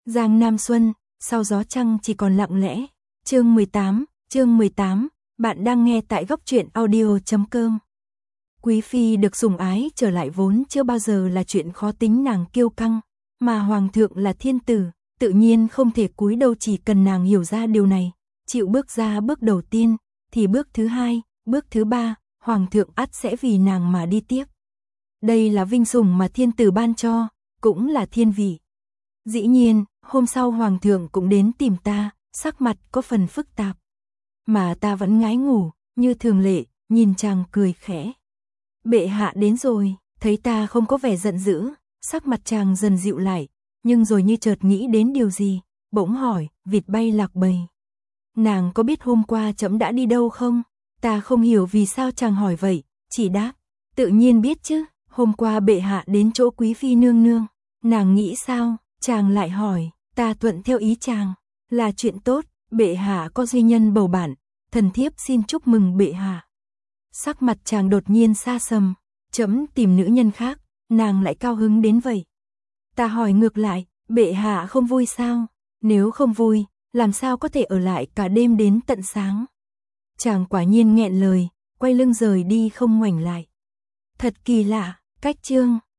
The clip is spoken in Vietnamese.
Giang Nam Xuân, sau gió trăng chỉ còn lặng lẽ. Chương 18, bạn đang nghe tại góc truyện audio.com. Quý phi được sủng ái trở lại vốn chưa bao giờ là chuyện khó tính nàng kiêu căng, mà hoàng thượng là thiên tử, tự nhiên không thể cúi đầu, chỉ cần nàng hiểu ra điều này, chịu bước ra bước đầu tiên, thì bước thứ hai, bước thứ ba, hoàng thượng ắt sẽ vì nàng mà đi tiếp. Đây là vinh sủng mà thiên tử ban cho, cũng là thiên vị. Dĩ nhiên, hôm sau hoàng thượng cũng đến tìm ta, sắc mặt có phần phức tạp. Mà ta vẫn ngái ngủ, như thường lệ, nhìn chàng cười khẽ. Bệ hạ đến rồi, thấy ta không có vẻ giận dữ, sắc mặt chàng dần dịu lại, nhưng rồi như chợt nghĩ đến điều gì, bỗng hỏi, vịt bay lạc bầy. Nàng có biết hôm qua trẫm đã đi đâu không? Ta không hiểu vì sao chàng hỏi vậy, chỉ đáp, tự nhiên biết chứ, hôm qua bệ hạ đến chỗ quý phi nương nương. Nàng nghĩ sao? Chàng lại hỏi, ta thuận theo ý chàng, là chuyện tốt, bệ hạ có duy nhân bầu bạn, thần thiếp xin chúc mừng bệ hạ. Sắc mặt chàng đột nhiên xa sầm, trẫm tìm nữ nhân khác, nàng lại cao hứng đến vậy. Ta hỏi ngược lại, bệ hạ không vui sao? Nếu không vui, làm sao có thể ở lại cả đêm đến tận sáng? Chàng quả nhiên nghẹn lời, quay lưng rời đi không ngoảnh lại. Thật kỳ lạ, cách chương